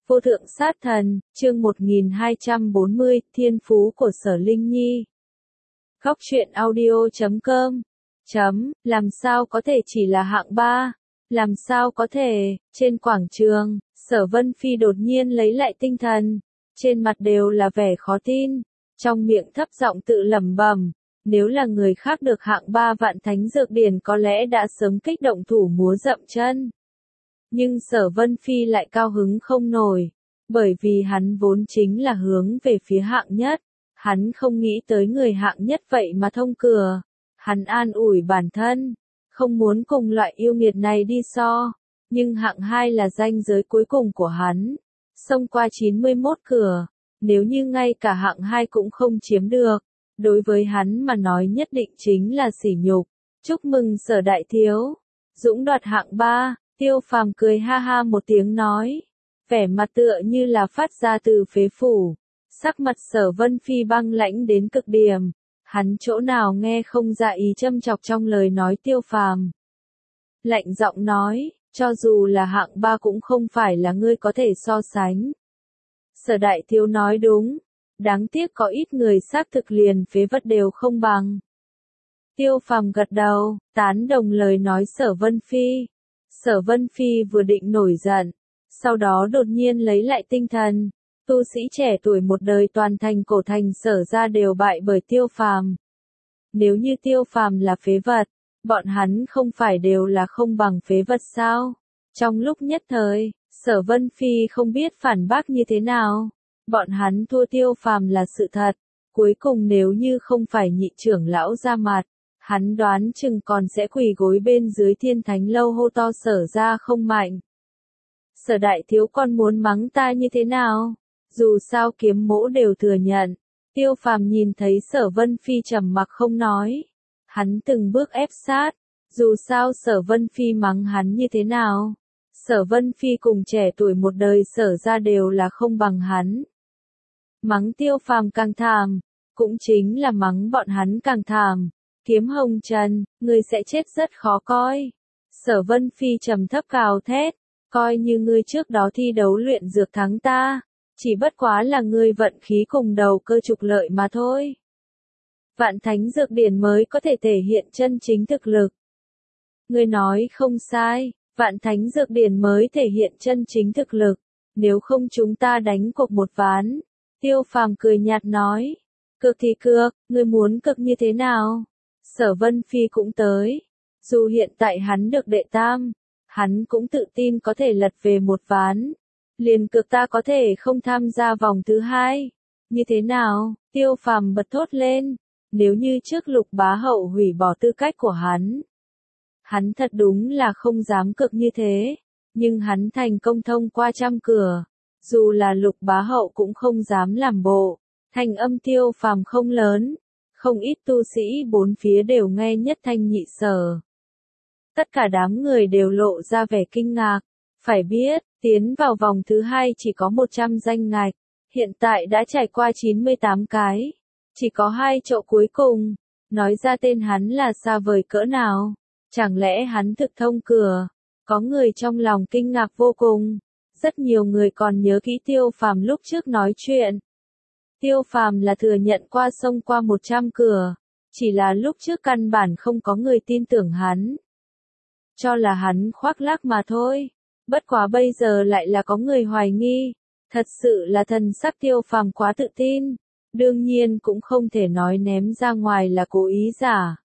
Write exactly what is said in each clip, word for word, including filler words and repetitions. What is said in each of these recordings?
Vô thượng sát thần, chương một nghìn hai trăm bốn mươi, thiên phú của Sở Linh Nhi. Góc truyện audio chấm com. Chấm, làm sao có thể chỉ là hạng ba? Làm sao có thể? Trên quảng trường, Sở Vân Phi đột nhiên lấy lại tinh thần. Trên mặt đều là vẻ khó tin. Trong miệng thấp giọng tự lẩm bẩm. Nếu là người khác được hạng ba Vạn Thánh Dược Điển có lẽ đã sớm kích động thủ múa dậm chân. Nhưng Sở Vân Phi lại cao hứng không nổi, bởi vì hắn vốn chính là hướng về phía hạng nhất, hắn không nghĩ tới người hạng nhất vậy mà thông cửa, hắn an ủi bản thân, không muốn cùng loại yêu nghiệt này đi so, nhưng hạng hai là ranh giới cuối cùng của hắn, xông qua chín mươi mốt cửa, nếu như ngay cả hạng hai cũng không chiếm được, đối với hắn mà nói nhất định chính là sỉ nhục. Chúc mừng Sở đại thiếu, dũng đoạt hạng ba. Tiêu Phàm cười ha ha một tiếng nói, vẻ mặt tựa như là phát ra từ phế phủ, sắc mặt Sở Vân Phi băng lãnh đến cực điểm, hắn chỗ nào nghe không ra ý châm chọc trong lời nói Tiêu Phàm. Lạnh giọng nói, cho dù là hạng ba cũng không phải là ngươi có thể so sánh. Sở đại thiếu nói đúng, đáng tiếc có ít người xác thực liền phế vật đều không bằng. Tiêu Phàm gật đầu, tán đồng lời nói Sở Vân Phi. Sở Vân Phi vừa định nổi giận, sau đó đột nhiên lấy lại tinh thần, tu sĩ trẻ tuổi một đời toàn thành cổ thành Sở ra đều bại bởi Tiêu Phàm. Nếu như Tiêu Phàm là phế vật, bọn hắn không phải đều là không bằng phế vật sao? Trong lúc nhất thời, Sở Vân Phi không biết phản bác như thế nào. Bọn hắn thua Tiêu Phàm là sự thật, cuối cùng nếu như không phải nhị trưởng lão ra mặt, hắn đoán chừng còn sẽ quỳ gối bên dưới Thiên Thánh lâu hô to Sở ra không mạnh. Sở đại thiếu con muốn mắng ta như thế nào? Dù sao kiếm mỗ đều thừa nhận. Tiêu Phàm nhìn thấy Sở Vân Phi trầm mặc không nói. Hắn từng bước ép sát. Dù sao Sở Vân Phi mắng hắn như thế nào? Sở Vân Phi cùng trẻ tuổi một đời Sở ra đều là không bằng hắn. Mắng Tiêu Phàm càng thảm, cũng chính là mắng bọn hắn càng thảm. Kiếm hồng trần, ngươi sẽ chết rất khó coi. Sở Vân Phi trầm thấp cào thét, coi như ngươi trước đó thi đấu luyện dược thắng ta, chỉ bất quá là ngươi vận khí cùng đầu cơ trục lợi mà thôi. Vạn Thánh Dược Điển mới có thể thể hiện chân chính thực lực. Ngươi nói không sai, Vạn Thánh Dược Điển mới thể hiện chân chính thực lực, nếu không chúng ta đánh cuộc một ván. Tiêu Phàm cười nhạt nói, cược thì cược, ngươi muốn cược như thế nào? Sở Vân Phi cũng tới. Dù hiện tại hắn được đệ tam, hắn cũng tự tin có thể lật về một ván. Liền cược ta có thể không tham gia vòng thứ hai. Như thế nào? Tiêu Phàm bật thốt lên. Nếu như trước Lục Bá Hậu hủy bỏ tư cách của hắn. Hắn thật đúng là không dám cược như thế. Nhưng hắn thành công thông qua trăm cửa. Dù là Lục Bá Hậu cũng không dám làm bộ. Thanh âm Tiêu Phàm không lớn. Không ít tu sĩ bốn phía đều nghe nhất thanh nhị sở. Tất cả đám người đều lộ ra vẻ kinh ngạc. Phải biết, tiến vào vòng thứ hai chỉ có một trăm danh ngạch. Hiện tại đã trải qua chín mươi tám cái. Chỉ có hai chỗ cuối cùng. Nói ra tên hắn là xa vời cỡ nào. Chẳng lẽ hắn thực thông cửa. Có người trong lòng kinh ngạc vô cùng. Rất nhiều người còn nhớ kỹ Tiêu Phàm lúc trước nói chuyện. Tiêu Phàm là thừa nhận qua sông qua một trăm cửa, chỉ là lúc trước căn bản không có người tin tưởng hắn. Cho là hắn khoác lác mà thôi, bất quá bây giờ lại là có người hoài nghi, thật sự là thần sắc Tiêu Phàm quá tự tin, đương nhiên cũng không thể nói ném ra ngoài là cố ý giả.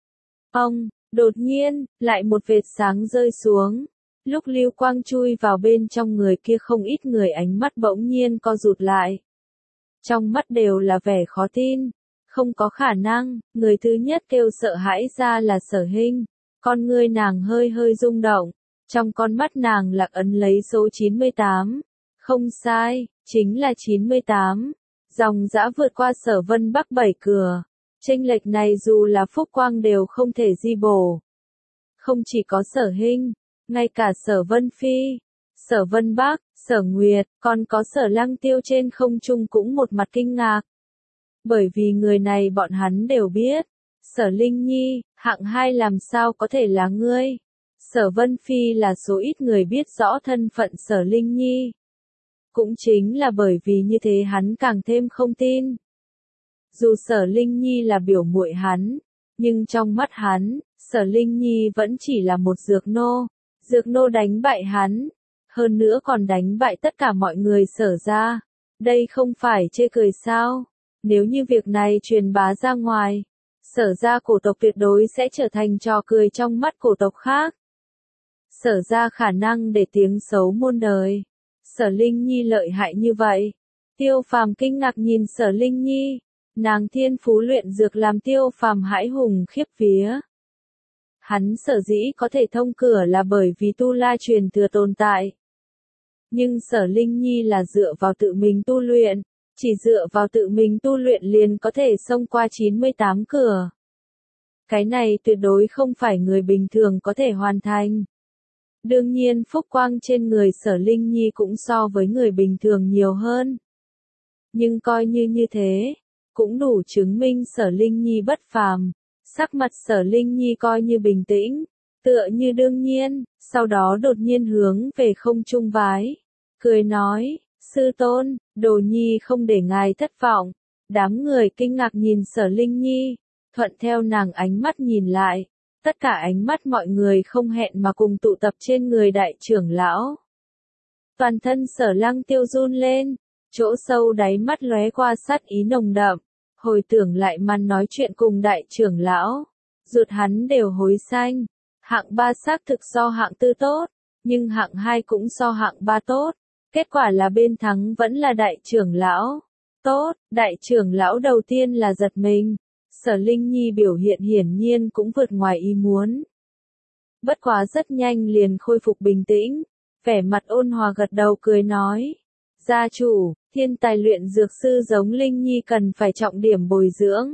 Ông, đột nhiên, lại một vệt sáng rơi xuống, lúc lưu quang chui vào bên trong người kia không ít người ánh mắt bỗng nhiên co rụt lại. Trong mắt đều là vẻ khó tin, không có khả năng, người thứ nhất kêu sợ hãi ra là Sở Hinh, con ngươi nàng hơi hơi rung động, trong con mắt nàng lạc ấn lấy số chín mươi tám, không sai, chính là chín mươi tám, dòng dã vượt qua Sở Vân Bắc bảy cửa, chênh lệch này dù là Phúc Quang đều không thể di bổ. Không chỉ có Sở Hinh, ngay cả Sở Vân Phi, Sở Vân Bắc, Sở Nguyệt, còn có Sở Lăng Tiêu trên không trung cũng một mặt kinh ngạc. Bởi vì người này bọn hắn đều biết, Sở Linh Nhi, hạng hai làm sao có thể là ngươi. Sở Vân Phi là số ít người biết rõ thân phận Sở Linh Nhi. Cũng chính là bởi vì như thế hắn càng thêm không tin. Dù Sở Linh Nhi là biểu muội hắn, nhưng trong mắt hắn, Sở Linh Nhi vẫn chỉ là một dược nô. Dược nô đánh bại hắn, hơn nữa còn đánh bại tất cả mọi người Sở gia. Đây không phải chê cười sao? Nếu như việc này truyền bá ra ngoài, Sở gia cổ tộc tuyệt đối sẽ trở thành trò cười trong mắt cổ tộc khác. Sở gia khả năng để tiếng xấu muôn đời. Sở Linh Nhi lợi hại như vậy. Tiêu Phàm kinh ngạc nhìn Sở Linh Nhi, nàng thiên phú luyện dược làm Tiêu Phàm hãi hùng khiếp vía. Hắn sở dĩ có thể thông cửa là bởi vì tu la truyền thừa tồn tại. Nhưng Sở Linh Nhi là dựa vào tự mình tu luyện, chỉ dựa vào tự mình tu luyện liền có thể xông qua chín mươi tám cửa. Cái này tuyệt đối không phải người bình thường có thể hoàn thành. Đương nhiên phúc quang trên người Sở Linh Nhi cũng so với người bình thường nhiều hơn. Nhưng coi như như thế, cũng đủ chứng minh Sở Linh Nhi bất phàm. Sắc mặt Sở Linh Nhi coi như bình tĩnh, tựa như đương nhiên, sau đó đột nhiên hướng về không trung vái. Cười nói, sư tôn, đồ nhi không để ngài thất vọng. Đám người kinh ngạc nhìn Sở Linh Nhi, thuận theo nàng ánh mắt nhìn lại. Tất cả ánh mắt mọi người không hẹn mà cùng tụ tập trên người đại trưởng lão. Toàn thân Sở Lăng Tiêu run lên, chỗ sâu đáy mắt lóe qua sát ý nồng đậm. Hồi tưởng lại màn nói chuyện cùng đại trưởng lão, ruột hắn đều hối xanh. Hạng ba xác thực so hạng tư tốt, nhưng hạng hai cũng so hạng ba tốt. Kết quả là bên thắng vẫn là đại trưởng lão. Tốt, đại trưởng lão đầu tiên là giật mình. Sở Linh Nhi biểu hiện hiển nhiên cũng vượt ngoài ý muốn. Bất quá rất nhanh liền khôi phục bình tĩnh, vẻ mặt ôn hòa gật đầu cười nói. Gia chủ, thiên tài luyện dược sư giống Linh Nhi cần phải trọng điểm bồi dưỡng.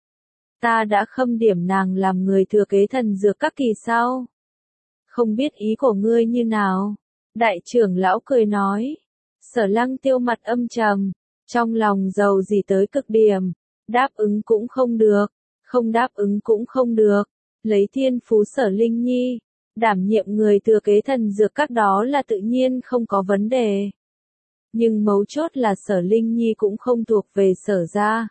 Ta đã khâm điểm nàng làm người thừa kế thần dược các kỳ sau. Không biết ý của ngươi như nào? Đại trưởng lão cười nói. Sở Lăng Tiêu mặt âm trầm, trong lòng giàu gì tới cực điểm. Đáp ứng cũng không được, không đáp ứng cũng không được. Lấy thiên phú Sở Linh Nhi, đảm nhiệm người thừa kế thần dược các đó là tự nhiên không có vấn đề. Nhưng mấu chốt là Sở Linh Nhi cũng không thuộc về Sở gia.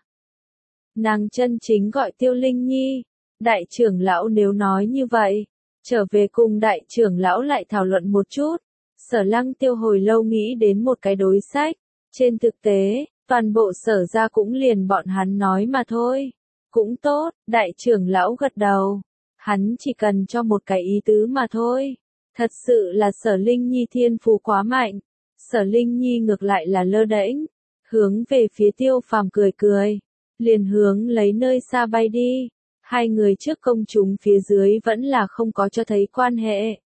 Nàng chân chính gọi Tiêu Linh Nhi. Đại trưởng lão nếu nói như vậy, trở về cùng đại trưởng lão lại thảo luận một chút. Sở Lăng Tiêu hồi lâu nghĩ đến một cái đối sách. Trên thực tế, toàn bộ Sở gia cũng liền bọn hắn nói mà thôi. Cũng tốt, đại trưởng lão gật đầu. Hắn chỉ cần cho một cái ý tứ mà thôi. Thật sự là Sở Linh Nhi thiên phú quá mạnh. Sở Linh Nhi ngược lại là lơ đễnh, hướng về phía Tiêu Phàm cười cười, liền hướng lấy nơi xa bay đi. Hai người trước công chúng phía dưới vẫn là không có cho thấy quan hệ.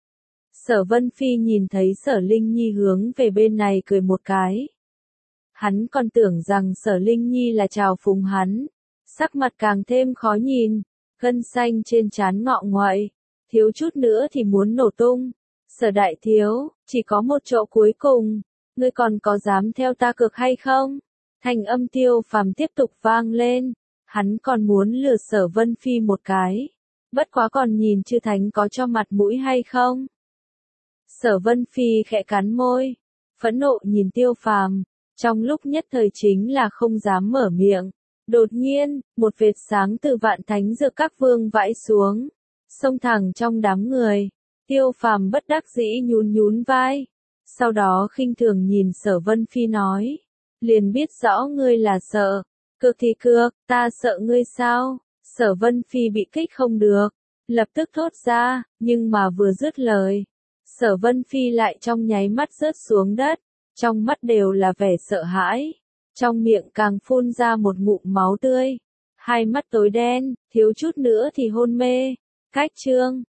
Sở Vân Phi nhìn thấy Sở Linh Nhi hướng về bên này cười một cái. Hắn còn tưởng rằng Sở Linh Nhi là chào phúng hắn, sắc mặt càng thêm khó nhìn, gân xanh trên trán ngọ nguậy, thiếu chút nữa thì muốn nổ tung. Sở đại thiếu, chỉ có một chỗ cuối cùng, ngươi còn có dám theo ta cược hay không? Thanh âm Tiêu Phàm tiếp tục vang lên, hắn còn muốn lừa Sở Vân Phi một cái, bất quá còn nhìn chư thánh có cho mặt mũi hay không? Sở Vân Phi khẽ cắn môi, phẫn nộ nhìn Tiêu Phàm, trong lúc nhất thời chính là không dám mở miệng. Đột nhiên, một vệt sáng từ vạn thánh dược các vương vãi xuống, xông thẳng trong đám người. Tiêu Phàm bất đắc dĩ nhún nhún vai, sau đó khinh thường nhìn Sở Vân Phi nói, liền biết rõ ngươi là sợ, cược thì cược, ta sợ ngươi sao? Sở Vân Phi bị kích không được, lập tức thốt ra, nhưng mà vừa dứt lời, Sở Vân Phi lại trong nháy mắt rớt xuống đất, trong mắt đều là vẻ sợ hãi, trong miệng càng phun ra một ngụm máu tươi, hai mắt tối đen, thiếu chút nữa thì hôn mê. Cách chương